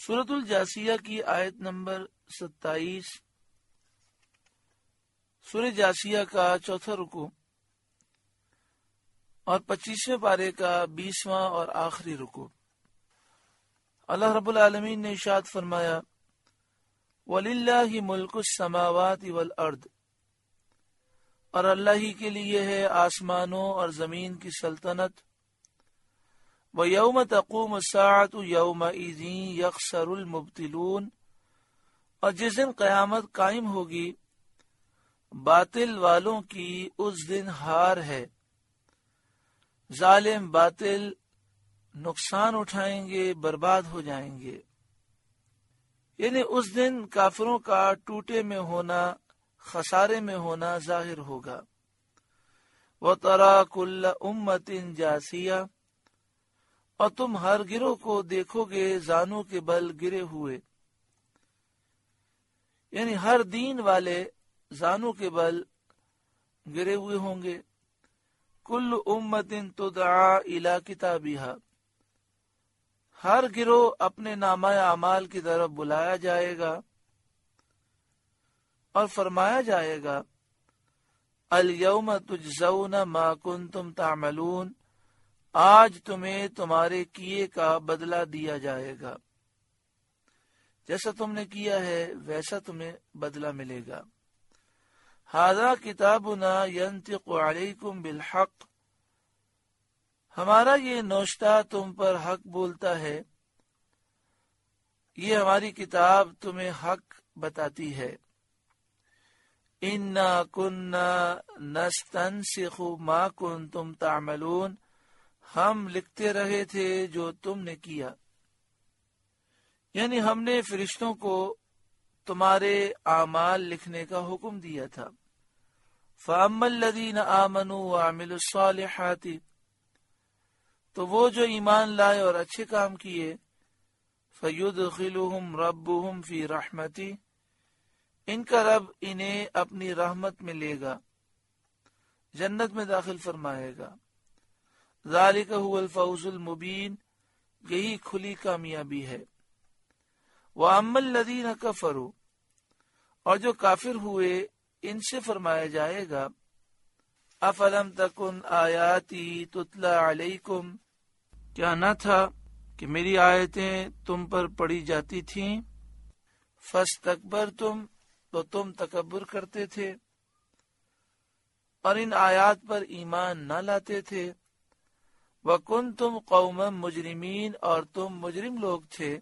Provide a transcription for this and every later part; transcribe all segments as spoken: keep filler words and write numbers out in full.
سورۃ الجاسیہ کی آیت نمبر ستائیس، سورہ جاسیہ کا چوتھا رکوع اور پچیسویں پارے کا بیسواں اور آخری رکوع۔ اللہ رب العالمین نے ارشاد فرمایا، وَلِلَّهِ مُلْكُ السَّمَاوَاتِ وَالْأَرْضِ، اور اللہ ہی کے لیے ہے آسمانوں اور زمین کی سلطنت۔ وَيَوْمَ تَقُومُ السَّاعَةُ يَوْمَئِذٍ يَخْسَرُ الْمُبْطِلُونَ، اور جس دن قیامت قائم ہوگی باطل والوں کی اس دن ہار ہے۔ ظالم باطل نقصان اٹھائیں گے، برباد ہو جائیں گے، یعنی اس دن کافروں کا ٹوٹے میں ہونا، خسارے میں ہونا ظاہر ہوگا۔ وَتَرَى كُلَّ أُمَّةٍ جَاثِيَةً، اور تم ہر گروہ کو دیکھو گے زانوں کے بل گرے ہوئے، یعنی ہر دین والے زانوں کے بل گرے ہوئے ہوں گے۔ کل امت تدعا الی کتابہا، ہر گروہ اپنے نامہ اعمال کی طرف بلایا جائے گا اور فرمایا جائے گا، الیوم تجزون ما کنتم تعملون، آج تمہیں تمہارے کیے کا بدلہ دیا جائے گا، جیسا تم نے کیا ہے ویسا تمہیں بدلہ ملے گا۔ ھذا کتابنا ینطق علیکم بالحق، ہمارا یہ نوشتہ تم پر حق بولتا ہے، یہ ہماری کتاب تمہیں حق بتاتی ہے۔ انا کنا نستنسخ ما کنتم تعملون، ہم لکھتے رہے تھے جو تم نے کیا، یعنی ہم نے فرشتوں کو تمہارے اعمال لکھنے کا حکم دیا تھا۔ فَأَمَّا الَّذِينَ آمَنُوا وَعَمِلُوا الصَّالِحَاتِ، تو وہ جو ایمان لائے اور اچھے کام کیے، فَيُدْخِلُهُمْ رَبُّهُمْ فِي رَحْمَتِهِ، ان کا رب انہیں اپنی رحمت میں لے گا، جنت میں داخل فرمائے گا۔ ذَلِكَ هُوَ الْفَوْزُ الْمُبِينُ، یہی کھلی کامیابی ہے۔ وَأَمَّا الَّذِينَ كَفَرُوا، اور جو کافر ہوئے ان سے فرمایا جائے گا، افلم تکن آیاتی تتلی علیکم، کیا نہ تھا کہ میری آیتیں تم پر پڑھی جاتی تھیں، فاستکبرتم، تو تم تکبر کرتے تھے اور ان آیات پر ایمان نہ لاتے تھے، وکنتم قوما مجرمین، اور تم مجرم لوگ تھے۔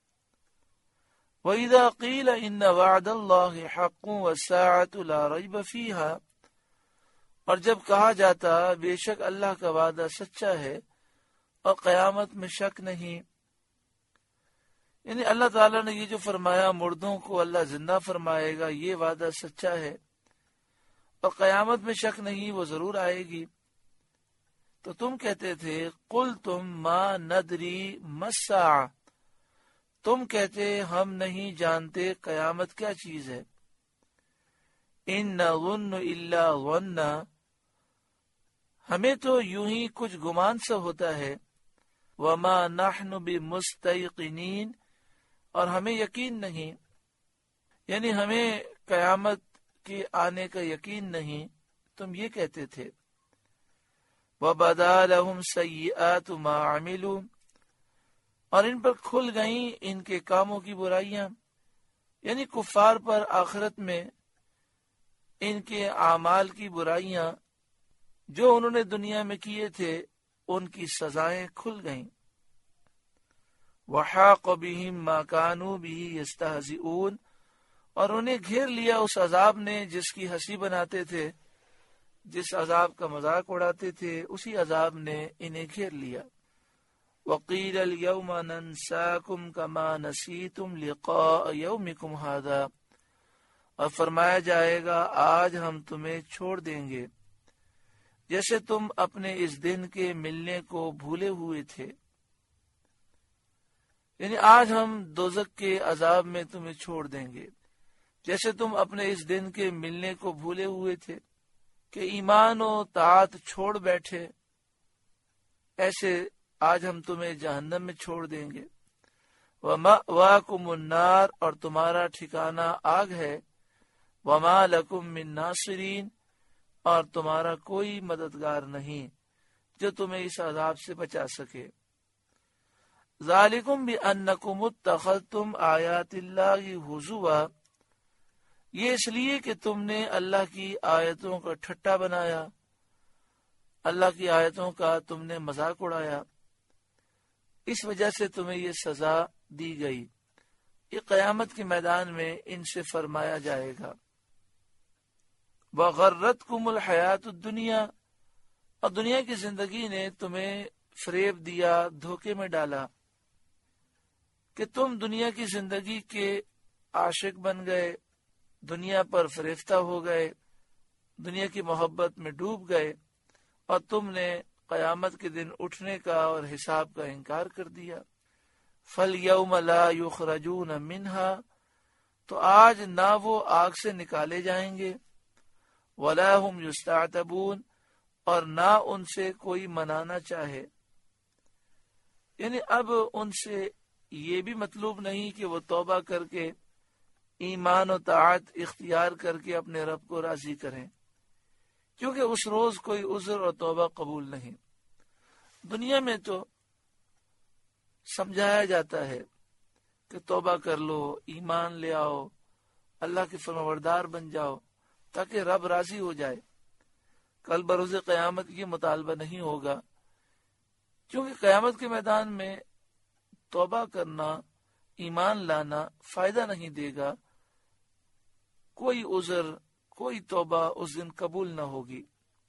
وَإِذَا قِيلَ إِنَّ وَعْدَ اللَّهِ حَقٌّ وَالسَّاعَةُ لَا رَيْبَ فِيهَا، اور جب کہا جاتا بے شک اللہ کا وعدہ سچا ہے اور قیامت میں شک نہیں، یعنی اللہ تعالیٰ نے یہ جو فرمایا مردوں کو اللہ زندہ فرمائے گا، یہ وعدہ سچا ہے اور قیامت میں شک نہیں، وہ ضرور آئے گی۔ تو تم کہتے تھے، قُلْتُم مَا نَدْرِي مَا السَّاعَةُ، تم کہتے ہم نہیں جانتے قیامت کیا چیز ہے۔ ان نظن الا ظنا، ہمیں تو یوں ہی کچھ گمان سا ہوتا ہے۔ وما نحن بمستيقنين، اور ہمیں یقین نہیں، یعنی ہمیں قیامت کے آنے کا یقین نہیں، تم یہ کہتے تھے۔ وبدا لهم سيئات ما عملوا، اور ان پر کھل گئیں ان کے کاموں کی برائیاں، یعنی کفار پر آخرت میں ان کے اعمال کی برائیاں جو انہوں نے دنیا میں کیے تھے ان کی سزائیں کھل گئیں۔ وحاق بهم ما كانوا به يستهزئون، اور انہیں گھیر لیا اس عذاب نے جس کی ہنسی بناتے تھے، جس عذاب کا مذاق اڑاتے تھے اسی عذاب نے انہیں گھیر لیا۔ وقیل اليوم ننساکم کما نسیتم لقاء یومکم ھذا، اور فرمایا جائے گا آج ہم تمہیں چھوڑ دیں گے جیسے تم اپنے اس دن کے ملنے کو بھولے ہوئے تھے، یعنی آج ہم دوزخ کے عذاب میں تمہیں چھوڑ دیں گے جیسے تم اپنے اس دن کے ملنے کو بھولے ہوئے تھے کہ ایمان و طاعت چھوڑ بیٹھے، ایسے آج ہم تمہیں جہنم میں چھوڑ دیں گے۔ وَمَأْوَاكُمُ النَّارُ اور تمہارا ٹھکانہ آگ ہے، وَمَا لَكُم مِّن نَاصِرِينَ اور تمہارا کوئی مددگار نہیں جو تمہیں اس عذاب سے بچا سکے۔ ذَلِكُمْ بِأَنَّكُمُ اتَّخَذْتُمْ آیَاتِ اللَّهِ ہُزُوًا، یہ اس لیے کہ تم نے اللہ کی آیتوں کا ٹھٹا بنایا، اللہ کی آیتوں کا تم نے مذاق اڑایا، اس وجہ سے تمہیں یہ سزا دی گئی۔ یہ قیامت کے میدان میں ان سے فرمایا جائے گا۔ وَغَرَّتْكُمُ الْحَيَاةُ الدُّنْيَا اور دنیا کی زندگی نے تمہیں فریب دیا، دھوکے میں ڈالا کہ تم دنیا کی زندگی کے عاشق بن گئے، دنیا پر فریفتہ ہو گئے، دنیا کی محبت میں ڈوب گئے، اور تم نے قیامت کے دن اٹھنے کا اور حساب کا انکار کر دیا۔ فَالْيَوْمَ لَا يُخْرَجُونَ مِنْهَا تو آج نہ وہ آگ سے نکالے جائیں گے، وَلَا هُمْ يُسْتَعْتَبُونَ اور نہ ان سے کوئی منانا چاہے۔ یعنی اب ان سے یہ بھی مطلوب نہیں کہ وہ توبہ کر کے ایمان و طاعت اختیار کر کے اپنے رب کو راضی کریں، کیونکہ اس روز کوئی عذر اور توبہ قبول نہیں۔ دنیا میں تو سمجھایا جاتا ہے کہ توبہ کر لو، ایمان لے آؤ، اللہ کے فرمانبردار بن جاؤ تاکہ رب راضی ہو جائے۔ کل بروز قیامت یہ مطالبہ نہیں ہوگا، کیونکہ قیامت کے میدان میں توبہ کرنا، ایمان لانا فائدہ نہیں دے گا، کوئی عذر، کوئی توبہ اس دن قبول نہ ہوگی۔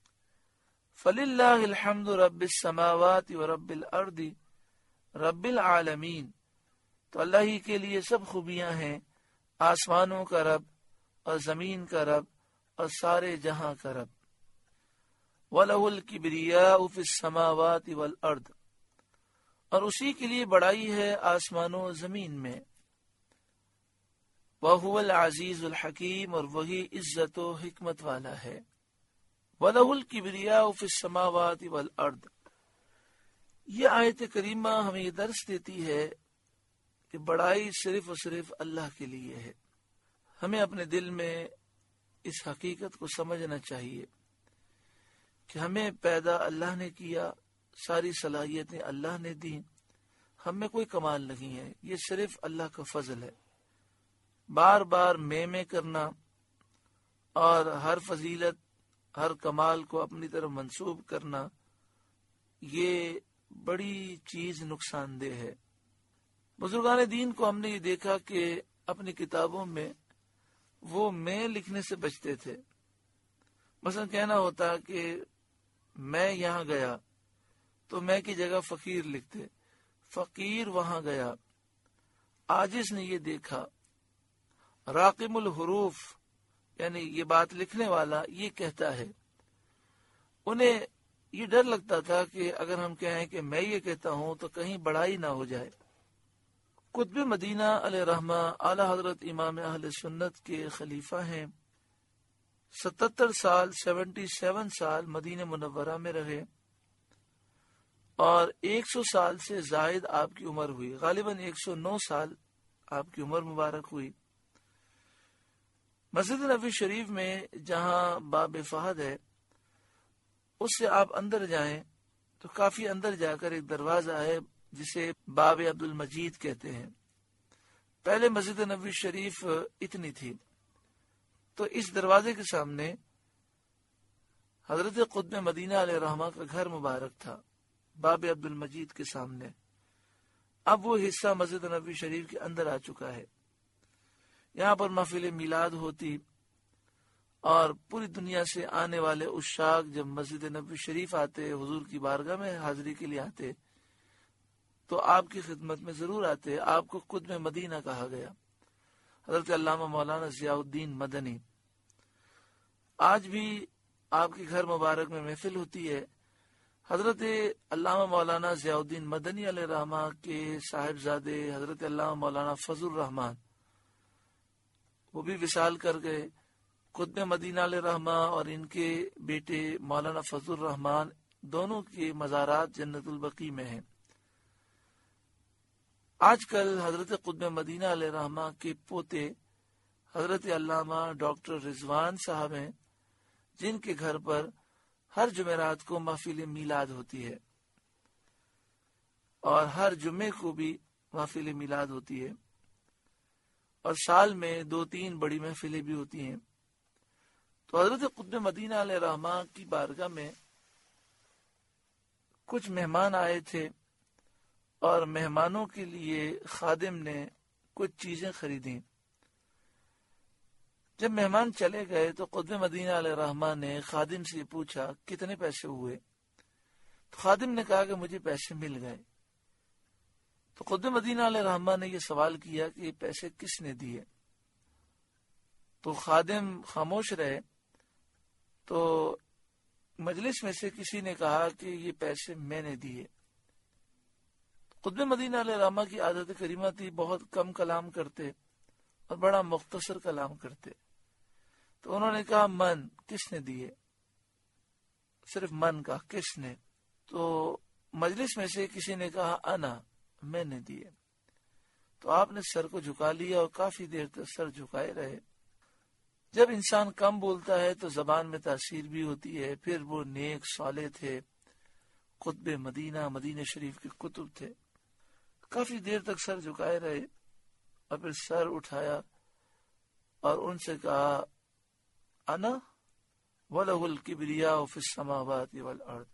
فَلِلَّهِ الْحَمْدُ رَبِّ السَّمَاوَاتِ وَرَبِّ الْأَرْضِ رَبِّ الْعَالَمِينَ تو اللہ ہی کے لیے سب خوبیاں ہیں، آسمانوں کا رب اور زمین کا رب اور سارے جہاں کا رب۔ وَلَهُ الْكِبْرِيَاءُ فِي السَّمَاوَاتِ وَالْأَرْضِ اور اسی کے لیے بڑائی ہے آسمانوں و زمین میں۔ وَهُوَ الْعَزِيزُ الْحَكِيمُ اور وہی عزت و حکمت والا ہے۔ وَلَهُ الْكِبْرِيَاءُ فِي السَّمَاوَاتِ وَالْأَرْضِ یہ آیت کریمہ ہمیں یہ درس دیتی ہے کہ بڑائی صرف اور صرف اللہ کے لیے ہے۔ ہمیں اپنے دل میں اس حقیقت کو سمجھنا چاہیے کہ ہمیں پیدا اللہ نے کیا، ساری صلاحیتیں اللہ نے دی، ہم میں کوئی کمال نہیں ہے، یہ صرف اللہ کا فضل ہے۔ بار بار میں میں کرنا اور ہر فضیلت، ہر کمال کو اپنی طرف منسوب کرنا، یہ بڑی چیز نقصان دہ ہے۔ بزرگان دین کو ہم نے یہ دیکھا کہ اپنی کتابوں میں وہ میں لکھنے سے بچتے تھے۔ مثلا کہنا ہوتا کہ میں یہاں گیا تو میں کی جگہ فقیر لکھتے، فقیر وہاں گیا۔ عاجز نے یہ دیکھا، راقم الحروف یعنی یہ بات لکھنے والا یہ کہتا ہے، انہیں یہ ڈر لگتا تھا کہ اگر ہم کہیں کہ میں یہ کہتا ہوں تو کہیں بڑائی نہ ہو جائے۔ قطب مدینہ علیہ رحمہ اعلی حضرت امام اہل سنت کے خلیفہ ہیں، ستتر سال سیونٹی سیون سال مدینہ منورہ میں رہے اور ایک سو سال سے زائد آپ کی عمر ہوئی، غالباً ایک سو نو سال آپ کی عمر مبارک ہوئی۔ مسجد نبوی شریف میں جہاں باب فہد ہے اس سے آپ اندر جائیں تو کافی اندر جا کر ایک دروازہ ہے جسے باب عبد المجید کہتے ہیں۔ پہلے مسجد نبوی شریف اتنی تھی، تو اس دروازے کے سامنے حضرت قطب مدینہ علیہ رحمہ کا گھر مبارک تھا، باب عبد المجید کے سامنے۔ اب وہ حصہ مسجد نبوی شریف کے اندر آ چکا ہے۔ یہاں پر محفل میلاد ہوتی اور پوری دنیا سے آنے والے عشاق جب مسجد نبوی شریف آتے، حضور کی بارگاہ میں حاضری کے لیے آتے، تو آپ کی خدمت میں ضرور آتے۔ آپ کو قطب مدینہ کہا گیا، حضرت علامہ مولانا ضیاء الدین مدنی۔ آج بھی آپ کے گھر مبارک میں محفل ہوتی ہے۔ حضرت علامہ مولانا ضیاء الدین مدنی علیہ رحمہ کے صاحبزادے حضرت علامہ مولانا فضل الرحمان وہ بھی وصال کر گئے۔ قطب مدینہ علیہ رحمہ اور ان کے بیٹے مولانا فضل الرحمان دونوں کے مزارات جنت البقیع میں ہیں۔ آج کل حضرت قطب مدینہ علیہ رحمہ کے پوتے حضرت علامہ ڈاکٹر رضوان صاحب ہیں، جن کے گھر پر ہر جمعرات کو محفل میلاد ہوتی ہے اور ہر جمعے کو بھی محفل میلاد ہوتی ہے، اور سال میں دو تین بڑی محفلیں بھی ہوتی ہیں۔ تو حضرت قطب مدینہ علیہ رحمہ کی بارگاہ میں کچھ مہمان آئے تھے اور مہمانوں کے لیے خادم نے کچھ چیزیں خریدیں۔ جب مہمان چلے گئے تو قطب مدینہ علیہ رحمہ نے خادم سے پوچھا کتنے پیسے ہوئے؟ تو خادم نے کہا کہ مجھے پیسے مل گئے۔ تو قطب مدینہ علیہ رحمہ نے یہ سوال کیا کہ یہ پیسے کس نے دیے؟ تو خادم خاموش رہے۔ تو مجلس میں سے کسی نے کہا کہ یہ پیسے میں نے دیے۔ قطب مدینہ علیہ رحمہ کی عادت کریمہ تھی، بہت کم کلام کرتے اور بڑا مختصر کلام کرتے۔ تو انہوں نے کہا من، کس نے دیے؟ صرف من کا، کس نے؟ تو مجلس میں سے کسی نے کہا انا، میں نے دیے۔ تو آپ نے سر کو جھکا لیا اور کافی دیر تک سر جھکائے رہے۔ جب انسان کم بولتا ہے تو زبان میں تاثیر بھی ہوتی ہے۔ پھر وہ نیک صالح تھے، قطب مدینہ، مدینہ شریف کے کتب تھے۔ کافی دیر تک سر جھکائے رہے اور پھر سر اٹھایا اور ان سے کہا انا وَلَهُ الْكِبْرِيَاءُ فِي السَّمَاوَاتِ وَالْأَرْضِ،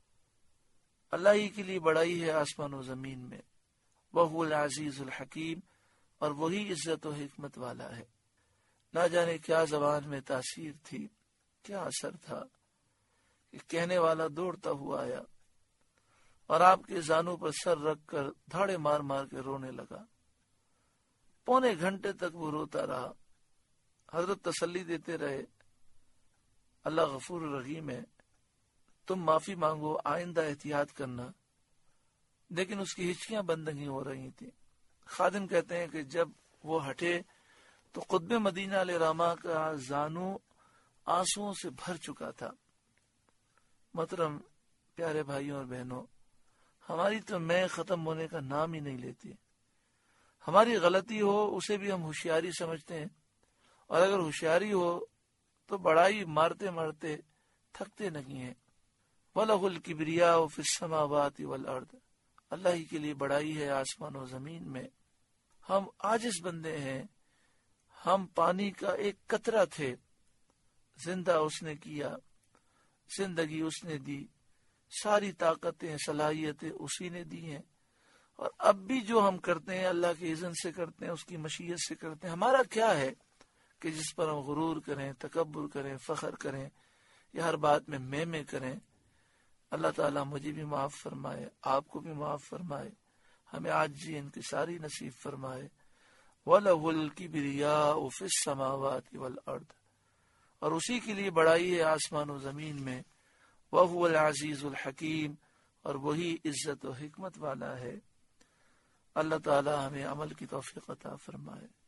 اللہ ہی کے لیے بڑائی ہے آسمان و زمین میں، وَهُوَ الْعَزِيزُ الْحَكِيمُ، اور وہی عزت و حکمت والا ہے۔ نہ جانے کیا زبان میں تاثیر تھی، کیا اثر تھا کہ کہنے والا دوڑتا ہوا آیا اور آپ کے زانوں پر سر رکھ کر دھاڑے مار مار کے رونے لگا۔ پونے گھنٹے تک وہ روتا رہا۔ حضرت تسلی دیتے رہے، اللہ غفور الرحیم ہے، تم معافی مانگو، آئندہ احتیاط کرنا۔ لیکن اس کی ہچکیاں بند نہیں ہو رہی تھیں۔ خادم کہتے ہیں کہ جب وہ ہٹے تو قطب مدینہ علیہ رحمہ کا زانو آنسوؤں سے بھر چکا تھا۔ محترم پیارے بھائیوں اور بہنوں، ہماری تو میں ختم ہونے کا نام ہی نہیں لیتی۔ ہماری غلطی ہو اسے بھی ہم ہوشیاری سمجھتے ہیں، اور اگر ہوشیاری ہو تو بڑائی مارتے مارتے تھکتے نہیں ہیں۔ وَلَهُ الْكِبْرِيَاءُ فِي السَّمَاوَاتِ وَالْأَرْضِ، اللہ ہی کے لیے بڑائی ہے آسمان و زمین میں۔ ہم عاجز بندے ہیں، ہم پانی کا ایک قطرہ تھے، زندہ اس نے کیا، زندگی اس نے دی، ساری طاقتیں صلاحیتیں اسی نے دی ہیں، اور اب بھی جو ہم کرتے ہیں اللہ کے اذن سے کرتے ہیں، اس کی مشیت سے کرتے ہیں۔ ہمارا کیا ہے کہ جس پر ہم غرور کریں، تکبر کریں، فخر کریں، یا ہر بات میں میں میں کریں۔ اللہ تعالیٰ مجھے بھی معاف فرمائے، آپ کو بھی معاف فرمائے، ہمیں عاجزی انکساری نصیب فرمائے۔ وَلَهُ الْكِبْرِيَاءُ فِي السَّمَاوَاتِ وَالْأَرْضِ، اور اسی کے لیے بڑائی ہے آسمان و زمین میں۔ وَهُوَ الْعَزِيزُ الْحَكِيمُ، اور وہی عزت و حکمت والا ہے۔ اللہ تعالی ہمیں عمل کی توفیق عطا فرمائے۔